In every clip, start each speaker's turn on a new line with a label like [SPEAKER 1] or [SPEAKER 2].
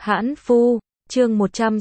[SPEAKER 1] Hãn Phu, chương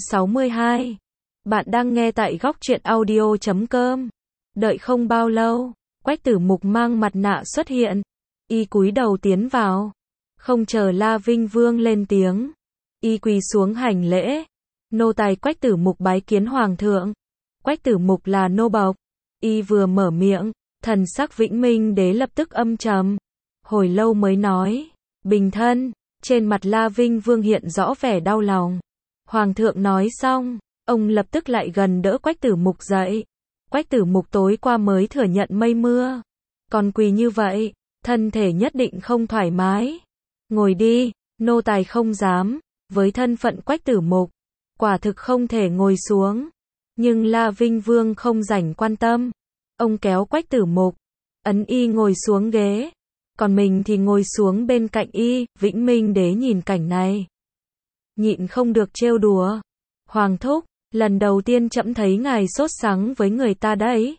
[SPEAKER 1] 162. Bạn đang nghe tại góc truyện audio.com. Đợi không bao lâu, Quách Tử Mục mang mặt nạ xuất hiện. Y cúi đầu tiến vào. Không chờ La Vinh Vương lên tiếng. Y quỳ xuống hành lễ. Nô tài Quách Tử Mục bái kiến Hoàng thượng. Quách Tử Mục là nô bộc. Y vừa mở miệng, thần sắc Vĩnh Minh Đế lập tức âm trầm. Hồi lâu mới nói, bình thân. Trên mặt La Vinh Vương hiện rõ vẻ đau lòng. Hoàng thượng nói xong, ông lập tức lại gần đỡ Quách Tử Mục dậy. Quách Tử Mục tối qua mới thừa nhận mây mưa. Còn quỳ như vậy, thân thể nhất định không thoải mái. Ngồi đi, nô tài không dám. Với thân phận Quách Tử Mục, quả thực không thể ngồi xuống. Nhưng La Vinh Vương không rảnh quan tâm. Ông kéo Quách Tử Mục, ấn y ngồi xuống ghế. Còn mình thì ngồi xuống bên cạnh y. Vĩnh Minh Đế nhìn cảnh này, nhịn không được trêu đùa. Hoàng thúc, lần đầu tiên trẫm thấy ngài sốt sắng với người ta đấy.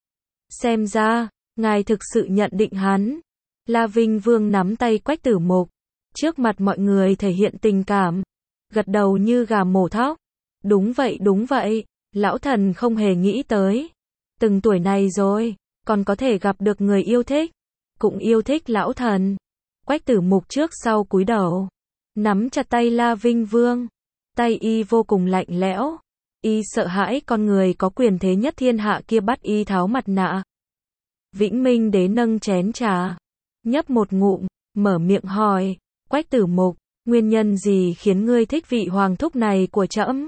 [SPEAKER 1] Xem ra, ngài thực sự nhận định hắn. La Vinh Vương nắm tay Quách Tử Mục, trước mặt mọi người thể hiện tình cảm, gật đầu như gà mổ thóc. Đúng vậy, lão thần không hề nghĩ tới. Từng tuổi này rồi, còn có thể gặp được người yêu thích. Cũng yêu thích lão thần. Quách Tử Mục trước sau cúi đầu, nắm chặt tay La Vinh Vương. Tay y vô cùng lạnh lẽo. Y sợ hãi con người có quyền thế nhất thiên hạ kia bắt y tháo mặt nạ. Vĩnh Minh Đế nâng chén trà, nhấp một ngụm, mở miệng hỏi, Quách Tử Mục, nguyên nhân gì khiến ngươi thích vị hoàng thúc này của trẫm?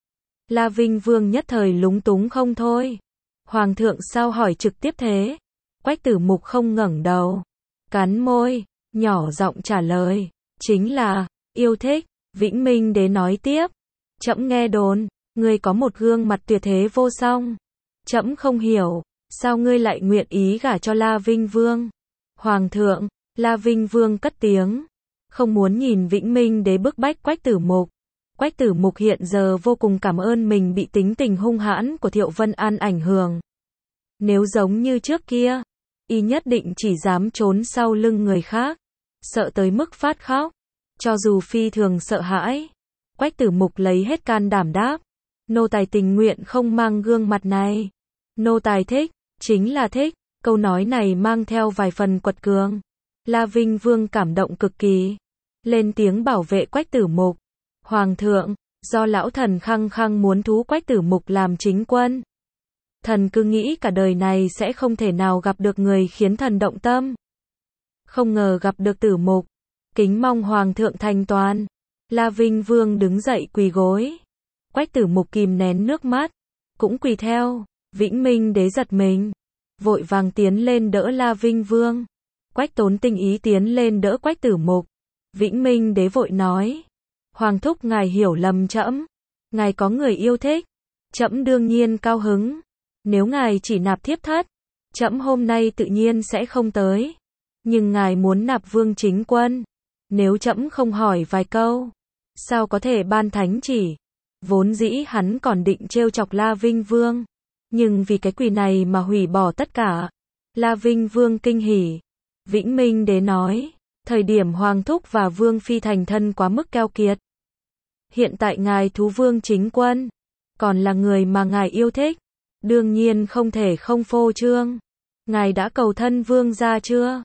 [SPEAKER 1] La Vinh Vương nhất thời lúng túng không thôi. Hoàng thượng sao hỏi trực tiếp thế? Quách Tử Mục không ngẩng đầu, cắn môi, nhỏ giọng trả lời, chính là yêu thích. Vĩnh Minh Đế nói tiếp, trẫm nghe đồn, ngươi có một gương mặt tuyệt thế vô song. Trẫm không hiểu, sao ngươi lại nguyện ý gả cho La Vinh Vương? Hoàng thượng, La Vinh Vương cất tiếng, không muốn nhìn Vĩnh Minh Đế bức bách Quách Tử Mục. Quách Tử Mục hiện giờ vô cùng cảm ơn mình bị tính tình hung hãn của Thiệu Vân An ảnh hưởng. Nếu giống như trước kia, y nhất định chỉ dám trốn sau lưng người khác, sợ tới mức phát khóc. Cho dù phi thường sợ hãi, Quách Tử Mục lấy hết can đảm đáp, nô tài tình nguyện không mang gương mặt này. Nô tài thích, chính là thích. Câu nói này mang theo vài phần quật cường. La Vinh Vương cảm động cực kỳ, lên tiếng bảo vệ Quách Tử Mục. Hoàng thượng, do lão thần khăng khăng muốn thú Quách Tử Mục làm chính quân. Thần cứ nghĩ cả đời này sẽ không thể nào gặp được người khiến thần động tâm. Không ngờ gặp được Tử Mục. Kính mong Hoàng thượng thành toàn. La Vinh Vương đứng dậy quỳ gối. Quách Tử Mục kìm nén nước mắt, cũng quỳ theo. Vĩnh Minh Đế giật mình, vội vàng tiến lên đỡ La Vinh Vương. Quách Tốn tinh ý tiến lên đỡ Quách Tử Mục. Vĩnh Minh Đế vội nói, Hoàng thúc ngài hiểu lầm trẫm. Ngài có người yêu thích, trẫm đương nhiên cao hứng. Nếu ngài chỉ nạp thiếp thất, trẫm hôm nay tự nhiên sẽ không tới. Nhưng ngài muốn nạp vương chính quân, nếu trẫm không hỏi vài câu, sao có thể ban thánh chỉ? Vốn dĩ hắn còn định trêu chọc La Vinh Vương, nhưng vì cái quỳ này mà hủy bỏ tất cả. La Vinh Vương kinh hỉ. Vĩnh Minh Đế nói, thời điểm Hoàng thúc và Vương phi thành thân quá mức keo kiệt. Hiện tại ngài thú vương chính quân, còn là người mà ngài yêu thích, đương nhiên không thể không phô trương. Ngài đã cầu thân vương gia chưa?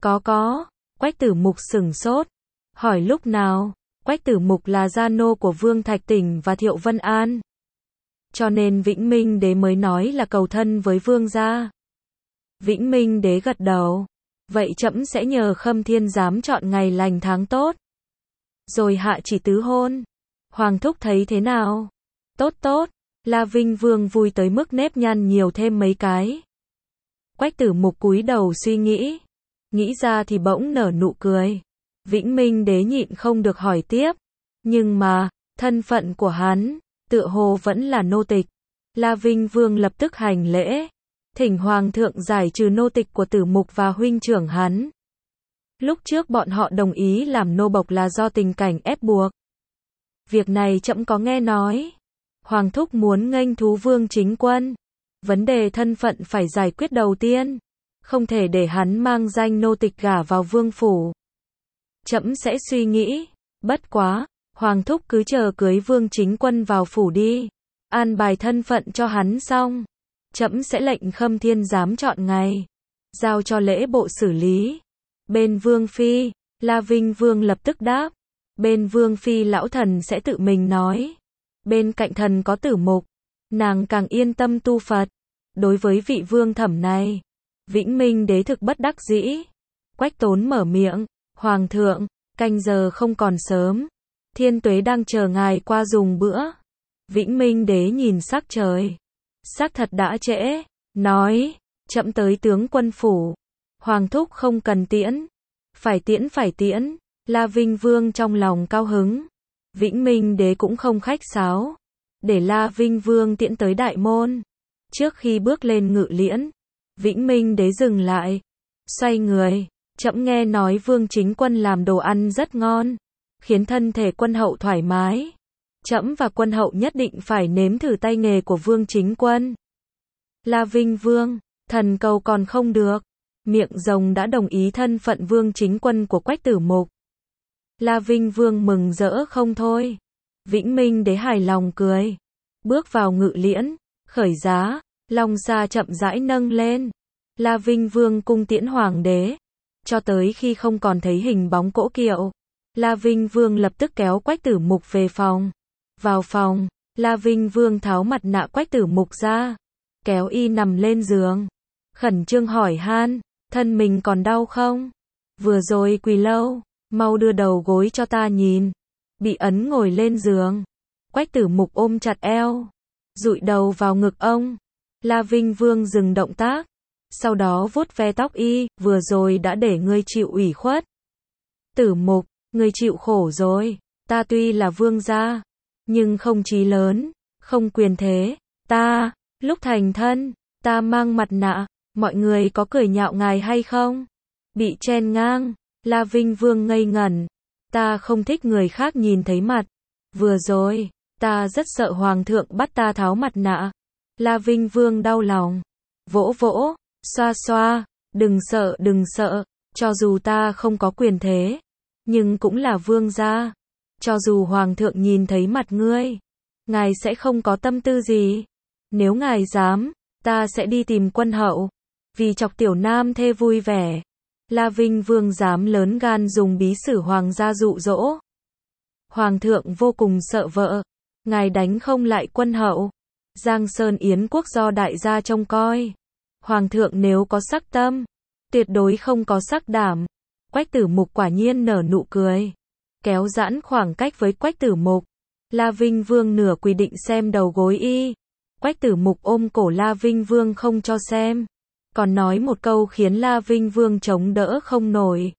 [SPEAKER 1] Có. Quách Tử Mục sửng sốt, hỏi lúc nào? Quách Tử Mục là gia nô của Vương Thạch Tỉnh và Thiệu Vân An, cho nên Vĩnh Minh Đế mới nói là cầu thân với vương gia. Vĩnh Minh Đế gật đầu, vậy trẫm sẽ nhờ Khâm Thiên giám chọn ngày lành tháng tốt, rồi hạ chỉ tứ hôn. Hoàng thúc thấy thế nào? Tốt. La Vinh Vương vui tới mức nếp nhăn nhiều thêm mấy cái. Quách Tử Mục cúi đầu suy nghĩ ra thì bỗng nở nụ cười. Vĩnh Minh Đế nhịn không được hỏi tiếp, nhưng mà, thân phận của hắn, tựa hồ vẫn là nô tịch. La Vinh Vương lập tức hành lễ, thỉnh Hoàng thượng giải trừ nô tịch của Tử Mục và huynh trưởng hắn. Lúc trước bọn họ đồng ý làm nô bộc là do tình cảnh ép buộc. Việc này trẫm có nghe nói. Hoàng thúc muốn nghênh thú vương chính quân, vấn đề thân phận phải giải quyết đầu tiên, không thể để hắn mang danh nô tịch gả vào vương phủ. Trẫm sẽ suy nghĩ, bất quá, Hoàng thúc cứ chờ cưới Vương Chính Quân vào phủ đi, an bài thân phận cho hắn xong, trẫm sẽ lệnh Khâm Thiên giám chọn ngày, giao cho lễ bộ xử lý. Bên Vương phi, La Vinh Vương lập tức đáp, bên Vương phi lão thần sẽ tự mình nói. Bên cạnh thần có Tử Mục, nàng càng yên tâm tu Phật. Đối với vị vương thẩm này, Vĩnh Minh đế thực bất đắc dĩ. Quách Tốn mở miệng, Hoàng thượng, canh giờ không còn sớm, Thiên Tuế đang chờ ngài qua dùng bữa. Vĩnh Minh đế nhìn sắc trời, xác thật đã trễ, nói, chậm tới tướng quân phủ, Hoàng thúc không cần tiễn, phải tiễn. La Vinh Vương trong lòng cao hứng, Vĩnh Minh đế cũng không khách sáo, để La Vinh Vương tiễn tới đại môn. Trước khi bước lên ngự liễn, Vĩnh Minh đế dừng lại, xoay người, trẫm nghe nói Vương Chính Quân làm đồ ăn rất ngon, khiến thân thể quân hậu thoải mái. Trẫm và quân hậu nhất định phải nếm thử tay nghề của Vương Chính Quân. La Vinh Vương, thần cầu còn không được, miệng rồng đã đồng ý thân phận Vương Chính Quân của Quách Tử Mục. La Vinh Vương mừng rỡ không thôi. Vĩnh Minh đế hài lòng cười, bước vào ngự liễn, khởi giá, long xa chậm rãi nâng lên. La Vinh Vương cung tiễn hoàng đế, cho tới khi không còn thấy hình bóng cỗ kiệu, La Vinh Vương lập tức kéo Quách Tử Mục về phòng. Vào phòng, La Vinh Vương tháo mặt nạ Quách Tử Mục ra, kéo y nằm lên giường, khẩn trương hỏi han, thân mình còn đau không? Vừa rồi quỳ lâu, mau đưa đầu gối cho ta nhìn. Bị ấn ngồi lên giường, Quách Tử Mục ôm chặt eo, dụi đầu vào ngực ông. La Vinh Vương dừng động tác, sau đó vuốt ve tóc y, vừa rồi đã để ngươi chịu ủy khuất. Tử Mục, ngươi chịu khổ rồi, ta tuy là vương gia, nhưng không chí lớn, không quyền thế, ta, lúc thành thân, ta mang mặt nạ, mọi người có cười nhạo ngài hay không? Bị chen ngang, La Vinh Vương ngây ngẩn, ta không thích người khác nhìn thấy mặt, vừa rồi, ta rất sợ Hoàng thượng bắt ta tháo mặt nạ. La Vinh Vương đau lòng, vỗ vỗ, xoa xoa, đừng sợ, cho dù ta không có quyền thế, nhưng cũng là vương gia. Cho dù Hoàng thượng nhìn thấy mặt ngươi, ngài sẽ không có tâm tư gì. Nếu ngài dám, ta sẽ đi tìm quân hậu, vì chọc tiểu nam thê vui vẻ. La Vinh Vương dám lớn gan dùng bí sử hoàng gia dụ dỗ. Hoàng thượng vô cùng sợ vợ, ngài đánh không lại quân hậu. Giang Sơn Yến quốc do đại gia trông coi. Hoàng thượng nếu có sắc tâm, tuyệt đối không có sắc đảm. Quách Tử Mục quả nhiên nở nụ cười, kéo giãn khoảng cách với Quách Tử Mục. La Vinh Vương nửa quỳ định xem đầu gối y. Quách Tử Mục ôm cổ La Vinh Vương không cho xem, còn nói một câu khiến La Vinh Vương chống đỡ không nổi.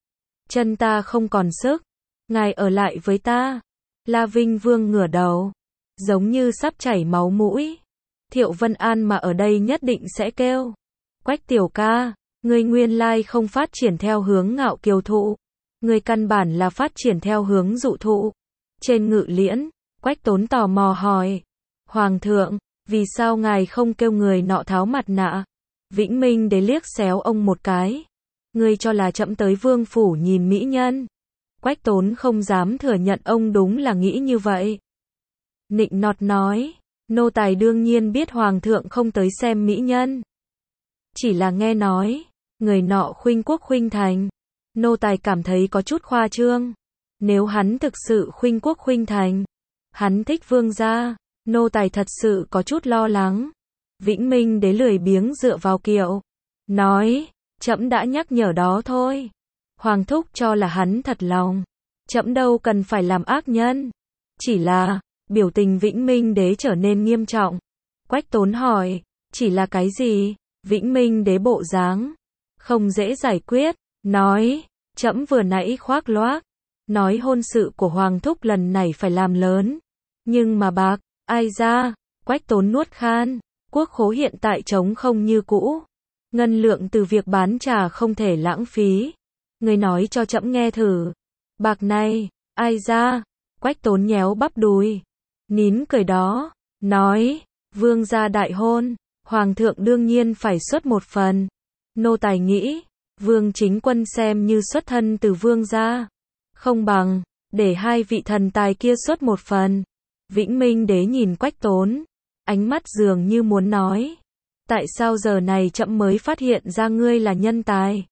[SPEAKER 1] Chân ta không còn sức, ngài ở lại với ta. La Vinh Vương ngửa đầu, giống như sắp chảy máu mũi. Thiệu Vân An mà ở đây nhất định sẽ kêu, Quách tiểu ca, ngươi nguyên lai không phát triển theo hướng ngạo kiều thụ, ngươi căn bản là phát triển theo hướng dụ thụ. Trên ngự liễn, Quách Tốn tò mò hỏi, Hoàng thượng, vì sao ngài không kêu người nọ tháo mặt nạ? Vĩnh Minh đế liếc xéo ông một cái, ngươi cho là chậm tới vương phủ nhìn mỹ nhân. Quách Tốn không dám thừa nhận ông đúng là nghĩ như vậy. Nịnh nọt nói, nô tài đương nhiên biết Hoàng thượng không tới xem mỹ nhân, chỉ là nghe nói, người nọ khuynh quốc khuynh thành, nô tài cảm thấy có chút khoa trương. Nếu hắn thực sự khuynh quốc khuynh thành, hắn thích vương gia, nô tài thật sự có chút lo lắng. Vĩnh Minh đế lười biếng dựa vào kiệu, nói, trẫm đã nhắc nhở đó thôi. Hoàng thúc cho là hắn thật lòng, trẫm đâu cần phải làm ác nhân. Chỉ là, biểu tình Vĩnh Minh đế trở nên nghiêm trọng. Quách Tốn hỏi, chỉ là cái gì? Vĩnh Minh đế bộ dáng không dễ giải quyết, nói, trẫm vừa nãy khoác loác, nói hôn sự của Hoàng thúc lần này phải làm lớn, nhưng mà bạc, ai ra? Quách Tốn nuốt khan, quốc khố hiện tại trống không như cũ, ngân lượng từ việc bán trà không thể lãng phí. Người nói cho trẫm nghe thử, bạc này, ai ra? Quách Tốn nhéo bắp đùi, nín cười đó, nói, vương gia đại hôn, Hoàng thượng đương nhiên phải xuất một phần. Nô tài nghĩ, Vương Chính Quân xem như xuất thân từ vương gia, không bằng để hai vị thần tài kia xuất một phần. Vĩnh Minh Đế nhìn Quách Tốn, ánh mắt dường như muốn nói, tại sao giờ này trẫm mới phát hiện ra ngươi là nhân tài?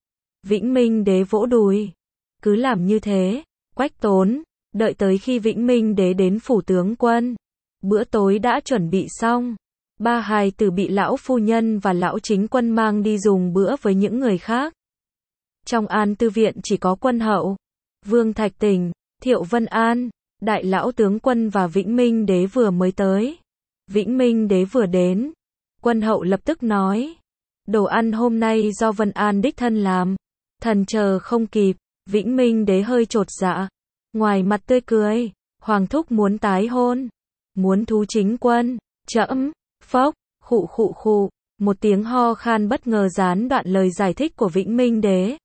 [SPEAKER 1] Vĩnh Minh Đế vỗ đùi, cứ làm như thế. Quách Tốn, đợi tới khi Vĩnh Minh Đế đến phủ tướng quân, bữa tối đã chuẩn bị xong. Ba hài tử bị lão phu nhân và lão chính quân mang đi dùng bữa với những người khác. Trong An Tư viện chỉ có Quân Hậu, Vương Thạch Tình, Thiệu Vân An, đại lão tướng quân và Vĩnh Minh Đế vừa mới tới. Vĩnh Minh Đế vừa đến, Quân Hậu lập tức nói, đồ ăn hôm nay do Vân An đích thân làm, thần chờ không kịp. Vĩnh Minh Đế hơi chột dạ, ngoài mặt tươi cười, Hoàng thúc muốn tái hôn, muốn thú chính quân, trẫm, phốc, khụ khụ khụ, một tiếng ho khan bất ngờ gián đoạn lời giải thích của Vĩnh Minh Đế.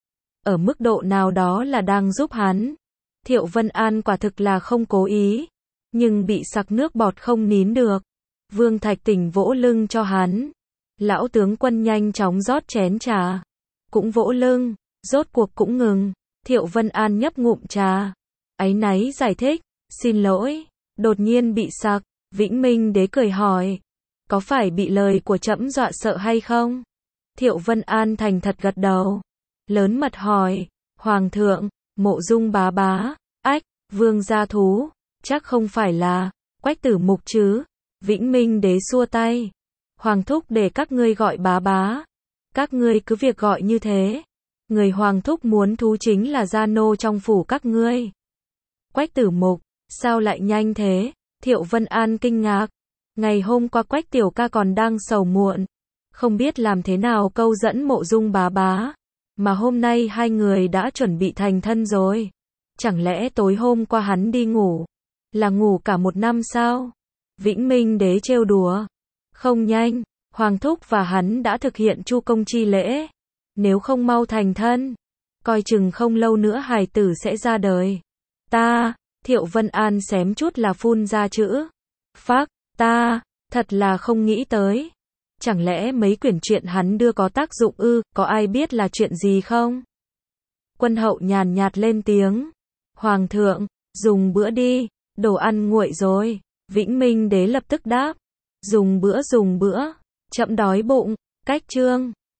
[SPEAKER 1] Ở mức độ nào đó là đang giúp hắn. Thiệu Vân An quả thực là không cố ý, nhưng bị sặc nước bọt không nín được. Vương Thạch Tình vỗ lưng cho hắn. Lão tướng quân nhanh chóng rót chén trà, cũng vỗ lưng, rốt cuộc cũng ngừng. Thiệu Vân An nhấp ngụm trà, áy náy giải thích, xin lỗi, đột nhiên bị sặc. Vĩnh Minh Đế cười hỏi, có phải bị lời của trẫm dọa sợ hay không? Thiệu Vân An thành thật gật đầu, lớn mật hỏi, Hoàng thượng, Mộ Dung bá bá, ách, Vương gia thú, chắc không phải là Quách Tử Mục chứ? Vĩnh Minh Đế xua tay, Hoàng thúc để các ngươi gọi bá bá, các ngươi cứ việc gọi như thế. Người Hoàng thúc muốn thú chính là gia nô trong phủ các ngươi. Quách Tử Mục, sao lại nhanh thế? Thiệu Vân An kinh ngạc. Ngày hôm qua Quách tiểu ca còn đang sầu muộn, không biết làm thế nào câu dẫn Mộ Dung bá bá, mà hôm nay hai người đã chuẩn bị thành thân rồi. Chẳng lẽ tối hôm qua hắn đi ngủ, là ngủ cả một năm sao? Vĩnh Minh Đế trêu đùa. Không nhanh, Hoàng thúc và hắn đã thực hiện chu công chi lễ. Nếu không mau thành thân, coi chừng không lâu nữa hài tử sẽ ra đời. Ta, Thiệu Vân An xém chút là phun ra chữ phác, ta, thật là không nghĩ tới. Chẳng lẽ mấy quyển truyện hắn đưa có tác dụng ư, có ai biết là chuyện gì không? Quân Hậu nhàn nhạt lên tiếng, Hoàng thượng, dùng bữa đi, đồ ăn nguội rồi. Vĩnh Minh Đế lập tức đáp, dùng bữa, trẫm đói bụng. Cách chương